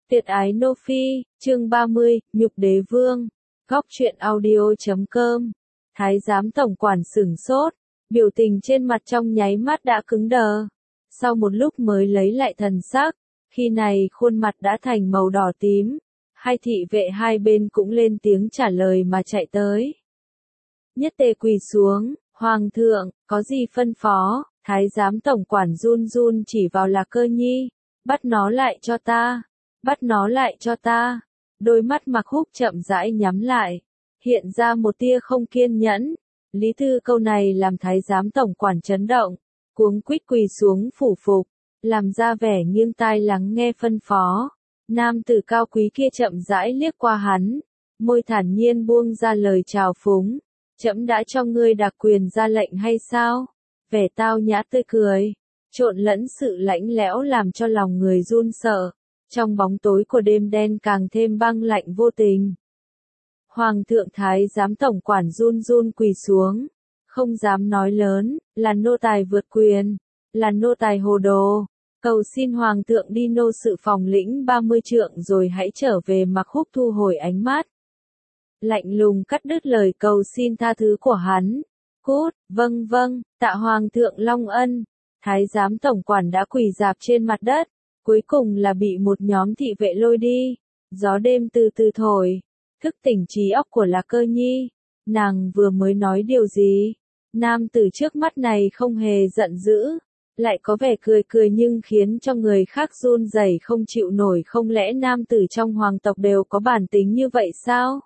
Tuyệt ái Nô Phi, chương 30, Nhục Đế Vương. Góc truyện audio.com. Thái giám tổng quản sửng sốt, biểu tình trên mặt trong nháy mắt đã cứng đờ. Sau một lúc mới lấy lại thần sắc, khi này khuôn mặt đã thành màu đỏ tím. Hai thị vệ hai bên cũng lên tiếng trả lời mà chạy tới. Nhất tề quỳ xuống, Hoàng thượng, có gì phân phó? Thái giám tổng quản run run chỉ vào Lạc Cơ Nhi. Bắt nó lại cho ta. Bắt nó lại cho ta. Đôi mắt Mạc Húc chậm rãi nhắm lại, hiện ra một tia không kiên nhẫn. Lý Thư câu này làm thái giám tổng quản chấn động, cuống quýt quỳ xuống phủ phục, làm ra vẻ nghiêng tai lắng nghe phân phó. Nam tử cao quý kia chậm rãi liếc qua hắn, môi thản nhiên buông ra lời chào phúng. Trẫm đã cho ngươi đặc quyền ra lệnh hay sao? Vẻ tao nhã tươi cười, trộn lẫn sự lãnh lẽo làm cho lòng người run sợ. Trong bóng tối của đêm đen càng thêm băng lạnh vô tình. Hoàng thượng thái giám tổng quản run run quỳ xuống, không dám nói lớn, là nô tài vượt quyền, là nô tài hồ đồ. Cầu xin hoàng thượng đi nô sự phòng lĩnh 30 trượng rồi hãy trở về. Mạc Húc thu hồi ánh mắt, lạnh lùng cắt đứt lời cầu xin tha thứ của hắn. Cút, vâng vâng, tạ hoàng thượng long ân. Thái giám tổng quản đã quỳ rạp trên mặt đất. Cuối cùng là bị một nhóm thị vệ lôi đi. Gió đêm từ từ thổi, thức tỉnh trí óc của Lạc Cơ Nhi. Nàng vừa mới nói điều gì? Nam tử trước mắt này không hề giận dữ, lại có vẻ cười cười nhưng khiến cho người khác run rẩy không chịu nổi. Không lẽ nam tử trong hoàng tộc đều có bản tính như vậy sao?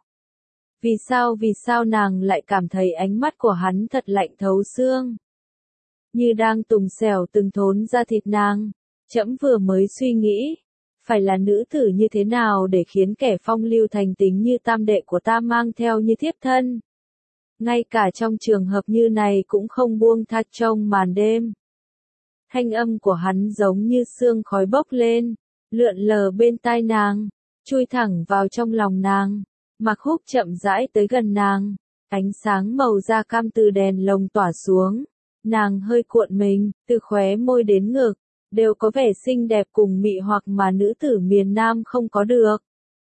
Vì sao nàng lại cảm thấy ánh mắt của hắn thật lạnh thấu xương, như đang tùng xẻo từng thốn ra thịt nàng. Trẫm vừa mới suy nghĩ, phải là nữ tử như thế nào để khiến kẻ phong lưu thành tính như tam đệ của ta mang theo như thiếp thân. Ngay cả trong trường hợp như này cũng không buông tha trong màn đêm. Thanh âm của hắn giống như sương khói bốc lên, lượn lờ bên tai nàng, chui thẳng vào trong lòng nàng. Mạc Húc chậm rãi tới gần nàng, ánh sáng màu da cam từ đèn lồng tỏa xuống. Nàng hơi cuộn mình, từ khóe môi đến ngực, đều có vẻ xinh đẹp cùng mị hoặc mà nữ tử miền Nam không có được.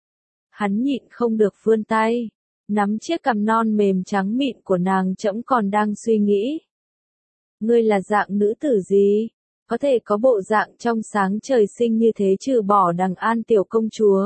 Hắn nhịn không được vươn tay, nắm chiếc cằm non mềm trắng mịn của nàng. Trẫm còn đang suy nghĩ. Ngươi là dạng nữ tử gì? Có thể có bộ dạng trong sáng trời sinh như thế trừ bỏ Đằng An tiểu công chúa.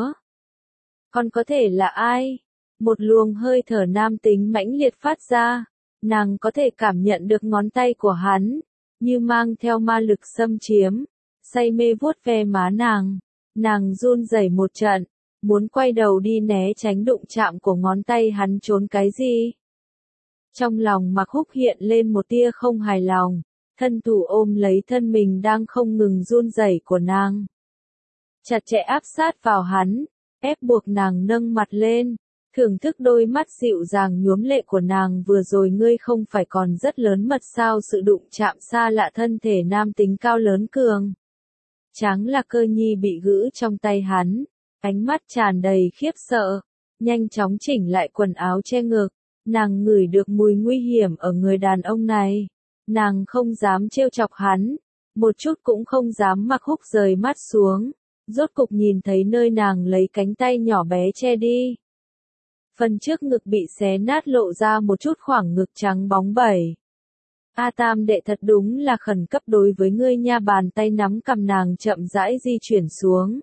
Còn có thể là ai? Một luồng hơi thở nam tính mãnh liệt phát ra. Nàng có thể cảm nhận được ngón tay của hắn, như mang theo ma lực xâm chiếm. Say mê vuốt ve má nàng. Nàng run rẩy một trận, muốn quay đầu đi né tránh đụng chạm của ngón tay hắn. Trốn cái gì? Trong lòng Mạc Húc hiện lên một tia không hài lòng, thân thủ ôm lấy thân mình đang không ngừng run rẩy của nàng, chặt chẽ áp sát vào hắn, ép buộc nàng nâng mặt lên, thưởng thức đôi mắt dịu dàng nhuốm lệ của nàng. Vừa rồi ngươi không phải còn rất lớn mật sao? Sự đụng chạm xa lạ thân thể nam tính cao lớn cường tráng Lạc Cơ Nhi bị gữ trong tay hắn, ánh mắt tràn đầy khiếp sợ, nhanh chóng chỉnh lại quần áo che ngực. Nàng ngửi được mùi nguy hiểm ở người đàn ông này. Nàng không dám trêu chọc hắn, một chút cũng không dám. Mạc Húc rời mắt xuống, rốt cục nhìn thấy nơi nàng lấy cánh tay nhỏ bé che đi. Phần trước ngực bị xé nát lộ ra một chút khoảng ngực trắng bóng bẩy. A tam đệ thật đúng là khẩn cấp đối với ngươi nha. Bàn tay nắm cầm nàng chậm rãi di chuyển xuống,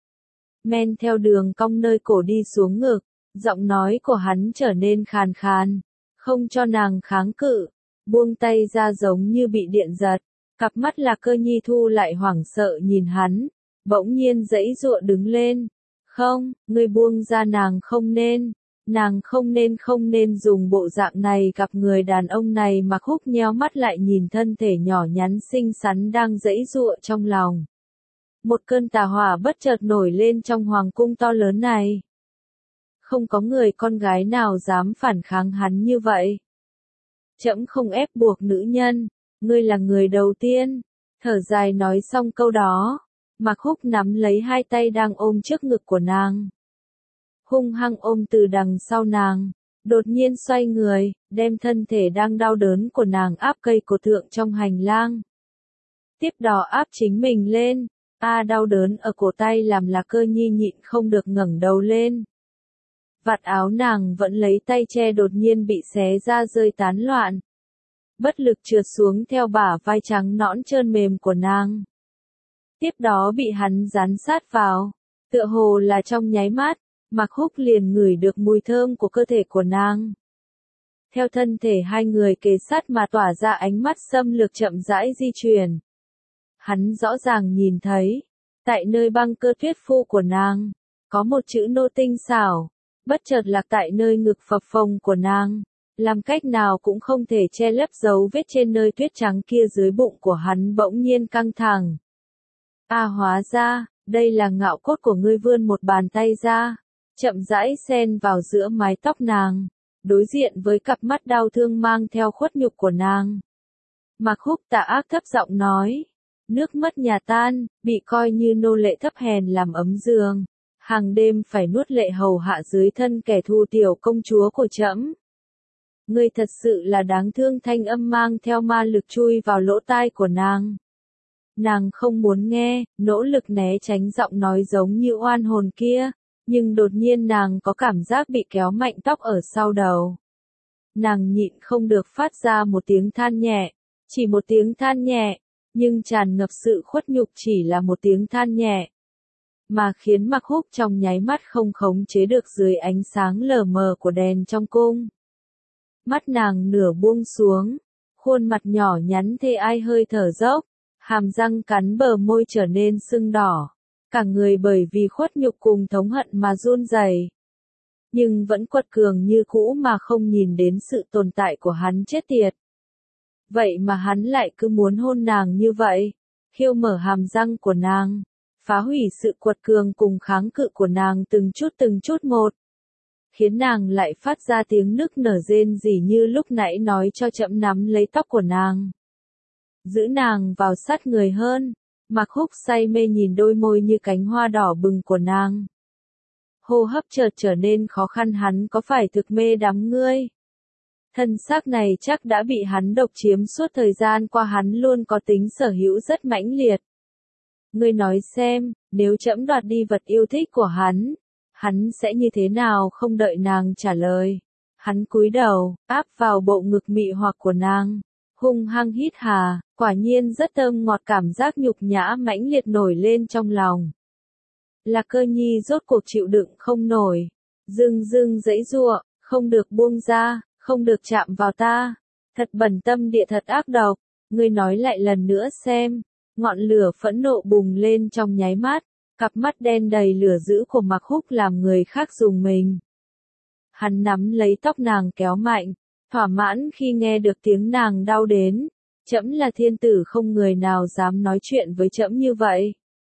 men theo đường cong nơi cổ đi xuống ngực. Giọng nói của hắn trở nên khàn khàn, không cho nàng kháng cự, buông tay ra giống như bị điện giật. Cặp mắt Lạc Cơ Nhi thu lại hoảng sợ nhìn hắn, bỗng nhiên giãy giụa đứng lên. Không, ngươi buông ra. Nàng không nên dùng bộ dạng này gặp người đàn ông này. Mạc Húc nheo mắt lại nhìn thân thể nhỏ nhắn xinh xắn đang giãy giụa trong lòng. Một cơn tà hỏa bất chợt nổi lên trong hoàng cung to lớn này. Không có người con gái nào dám phản kháng hắn như vậy. Trẫm không ép buộc nữ nhân, ngươi là người đầu tiên. Thở dài nói xong câu đó, Mạc Húc nắm lấy hai tay đang ôm trước ngực của nàng, hung hăng ôm từ đằng sau nàng, đột nhiên xoay người, đem thân thể đang đau đớn của nàng áp cây cột thượng trong hành lang. Tiếp đó áp chính mình lên, Đau đớn ở cổ tay làm Lạc Cơ Nhi nhịn không được ngẩng đầu lên. Vạt áo nàng vẫn lấy tay che đột nhiên bị xé ra rơi tán loạn. Bất lực trượt xuống theo bả vai trắng nõn trơn mềm của nàng. Tiếp đó bị hắn dán sát vào, tựa hồ là trong nháy mắt, Mạc Húc liền ngửi được mùi thơm của cơ thể của nàng. Theo thân thể hai người kề sát mà tỏa ra ánh mắt xâm lược chậm rãi di chuyển. Hắn rõ ràng nhìn thấy, tại nơi băng cơ tuyết phu của nàng, có một chữ nô tinh xảo, bất chợt lạc tại nơi ngực phập phồng của nàng, làm cách nào cũng không thể che lấp dấu vết trên nơi tuyết trắng kia dưới bụng của hắn bỗng nhiên căng thẳng. Hóa ra, đây là ngạo cốt của ngươi, vươn một bàn tay ra, chậm rãi xen vào giữa mái tóc nàng, đối diện với cặp mắt đau thương mang theo khuất nhục của nàng. Mạc Húc tà ác thấp giọng nói, nước mất nhà tan, bị coi như nô lệ thấp hèn làm ấm giường, hàng đêm phải nuốt lệ hầu hạ dưới thân kẻ thù tiểu công chúa của trẫm. Ngươi thật sự là đáng thương, thanh âm mang theo ma lực chui vào lỗ tai của nàng. Nàng không muốn nghe, nỗ lực né tránh giọng nói giống như oan hồn kia, nhưng đột nhiên nàng có cảm giác bị kéo mạnh tóc ở sau đầu. Nàng nhịn không được phát ra một tiếng than nhẹ, chỉ một tiếng than nhẹ, nhưng tràn ngập sự khuất nhục chỉ là một tiếng than nhẹ, mà khiến Mạc Húc trong nháy mắt không khống chế được dưới ánh sáng lờ mờ của đèn trong cung. Mắt nàng nửa buông xuống, khuôn mặt nhỏ nhắn thê ai hơi thở dốc, hàm răng cắn bờ môi trở nên sưng đỏ, cả người bởi vì khuất nhục cùng thống hận mà run rẩy. Nhưng vẫn quật cường như cũ mà không nhìn đến sự tồn tại của hắn chết tiệt. Vậy mà hắn lại cứ muốn hôn nàng như vậy, khiêu mở hàm răng của nàng, phá hủy sự quật cường cùng kháng cự của nàng từng chút một, khiến nàng lại phát ra tiếng nức nở rên rỉ như lúc nãy nói cho trẫm nắm lấy tóc của nàng. Giữ nàng vào sát người hơn, Mạc Húc say mê nhìn đôi môi như cánh hoa đỏ bừng của nàng. Hô hấp chợt trở nên khó khăn, hắn có phải thực mê đắm ngươi? Thân xác này chắc đã bị hắn độc chiếm suốt thời gian qua, hắn luôn có tính sở hữu rất mãnh liệt. Ngươi nói xem, nếu trẫm đoạt đi vật yêu thích của hắn sẽ như thế nào? Không đợi nàng trả lời, hắn cúi đầu, áp vào bộ ngực mị hoặc của nàng, hung hăng hít hà, quả nhiên rất thơm ngọt, cảm giác nhục nhã mãnh liệt nổi lên trong lòng. Lạc Cơ Nhi rốt cuộc chịu đựng không nổi, dưng giãy giụa, không được buông ra, không được chạm vào ta, thật bẩn tâm địa, thật ác độc, ngươi nói lại lần nữa xem. Ngọn lửa phẫn nộ bùng lên trong nháy mắt, cặp mắt đen đầy lửa dữ của Mạc Húc làm người khác rùng mình. Hắn nắm lấy tóc nàng kéo mạnh, thỏa mãn khi nghe được tiếng nàng đau đến. Trẫm là thiên tử, không người nào dám nói chuyện với trẫm như vậy.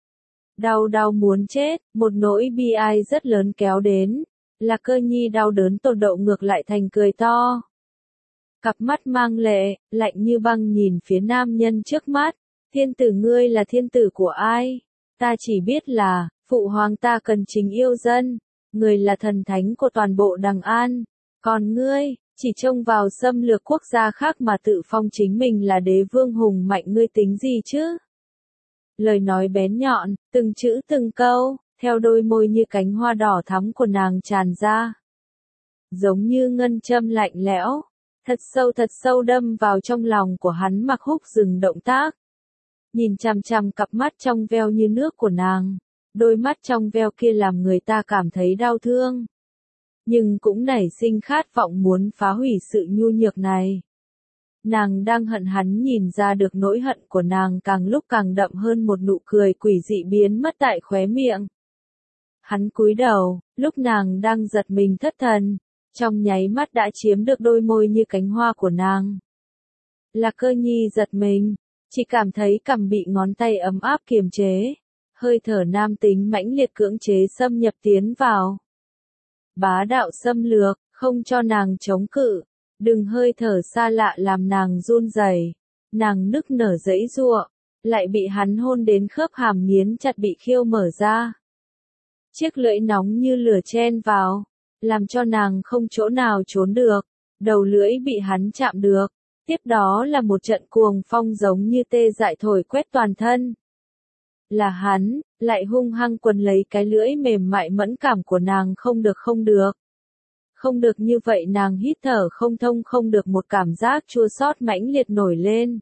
Đau muốn chết, một nỗi bi ai rất lớn kéo đến. Lạc Cơ Nhi đau đớn tột độ ngược lại thành cười to. Cặp mắt mang lệ, lạnh như băng nhìn phía nam nhân trước mắt. Thiên tử, ngươi là thiên tử của ai? Ta chỉ biết là, phụ hoàng ta cần chính yêu dân. Người là thần thánh của toàn bộ Đằng An. Còn ngươi, chỉ trông vào xâm lược quốc gia khác mà tự phong chính mình là đế vương hùng mạnh, ngươi tính gì chứ? Lời nói bén nhọn, từng chữ từng câu, theo đôi môi như cánh hoa đỏ thắm của nàng tràn ra. Giống như ngân châm lạnh lẽo, thật sâu đâm vào trong lòng của hắn. Mạc Húc dừng động tác. Nhìn chằm chằm cặp mắt trong veo như nước của nàng, đôi mắt trong veo kia làm người ta cảm thấy đau thương. Nhưng cũng nảy sinh khát vọng muốn phá hủy sự nhu nhược này. Nàng đang hận hắn nhìn ra được nỗi hận của nàng càng lúc càng đậm hơn, một nụ cười quỷ dị biến mất tại khóe miệng. Hắn cúi đầu, lúc nàng đang giật mình thất thần, trong nháy mắt đã chiếm được đôi môi như cánh hoa của nàng. Lạc Cơ Nhi giật mình, chỉ cảm thấy cằm bị ngón tay ấm áp kiềm chế, hơi thở nam tính mãnh liệt cưỡng chế xâm nhập tiến vào. Bá đạo xâm lược, không cho nàng chống cự, đừng hơi thở xa lạ làm nàng run rẩy, nàng nức nở giãy giụa, lại bị hắn hôn đến khớp hàm nghiến chặt bị khiêu mở ra. Chiếc lưỡi nóng như lửa chen vào, làm cho nàng không chỗ nào trốn được, đầu lưỡi bị hắn chạm được. Tiếp đó là một trận cuồng phong giống như tê dại thổi quét toàn thân. là hắn, lại hung hăng quấn lấy cái lưỡi mềm mại mẫn cảm của nàng không được không được. Không được như vậy nàng hít thở không thông không được một cảm giác chua xót mãnh liệt nổi lên.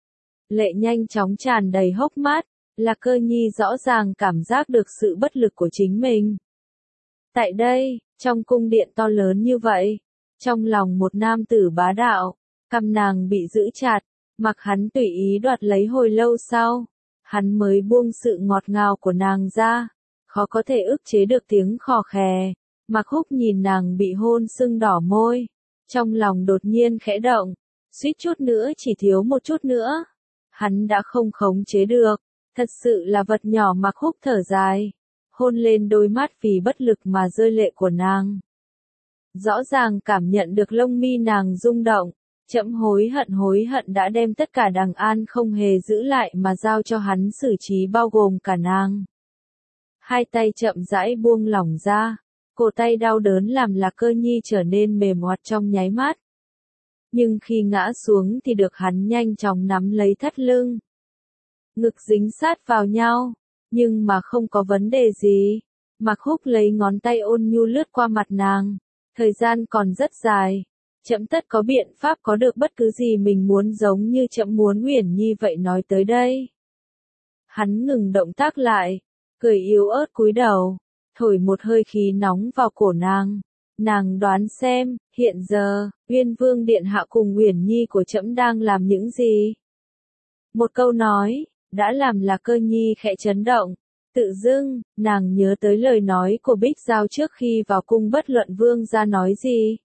Lệ nhanh chóng tràn đầy hốc mắt, Lạc Cơ Nhi rõ ràng cảm giác được sự bất lực của chính mình. Tại đây, trong cung điện to lớn như vậy, trong lòng một nam tử bá đạo, cằm nàng bị giữ chặt, mặc hắn tùy ý đoạt lấy hồi lâu sau, hắn mới buông sự ngọt ngào của nàng ra, khó có thể ức chế được tiếng khò khè. Mạc Húc nhìn nàng bị hôn sưng đỏ môi, trong lòng đột nhiên khẽ động, suýt chút nữa chỉ thiếu một chút nữa. Hắn đã không khống chế được, thật sự là vật nhỏ. Mạc Húc thở dài, hôn lên đôi mắt vì bất lực mà rơi lệ của nàng. Rõ ràng cảm nhận được lông mi nàng rung động, trẫm hối hận đã đem tất cả Đằng An không hề giữ lại mà giao cho hắn xử trí bao gồm cả nàng. Hai tay chậm rãi buông lỏng ra. Cổ tay đau đớn làm Lạc Cơ Nhi trở nên mềm oặt trong nháy mắt. Nhưng khi ngã xuống thì được hắn nhanh chóng nắm lấy thắt lưng. Ngực dính sát vào nhau, nhưng mà không có vấn đề gì. Mạc Húc lấy ngón tay ôn nhu lướt qua mặt nàng. Thời gian còn rất dài. Trẫm tất có biện pháp có được bất cứ gì mình muốn giống như trẫm muốn Uyển Nhi vậy nói tới đây. Hắn ngừng động tác lại, cười yếu ớt cúi đầu. Thổi một hơi khí nóng vào cổ nàng. Nàng đoán xem, hiện giờ, Uyên Vương Điện Hạ cùng Uyển Nhi của trẫm đang làm những gì? Một câu nói, đã làm Lạc Cơ Nhi khẽ chấn động. Tự dưng, nàng nhớ tới lời nói của Bích Giao trước khi vào cung bất luận Vương gia nói gì.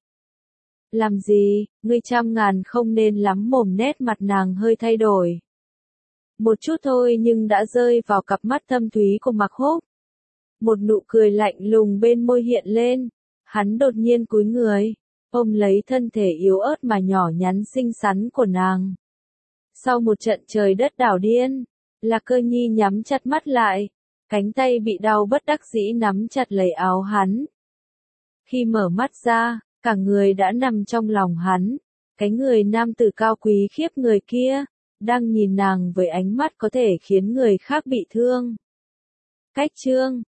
Làm gì, ngươi trăm ngàn không nên lắm mồm. Nét mặt nàng hơi thay đổi. Một chút thôi nhưng đã rơi vào cặp mắt thâm thúy của Mạc Húc. Một nụ cười lạnh lùng bên môi hiện lên, hắn đột nhiên cúi người, ôm lấy thân thể yếu ớt mà nhỏ nhắn xinh xắn của nàng. Sau một trận trời đất đảo điên, Lạc Cơ Nhi nhắm chặt mắt lại, cánh tay bị đau bất đắc dĩ nắm chặt lấy áo hắn. Khi mở mắt ra, cả người đã nằm trong lòng hắn, cái người nam tử cao quý khiếp người kia, đang nhìn nàng với ánh mắt có thể khiến người khác bị thương. Cách chương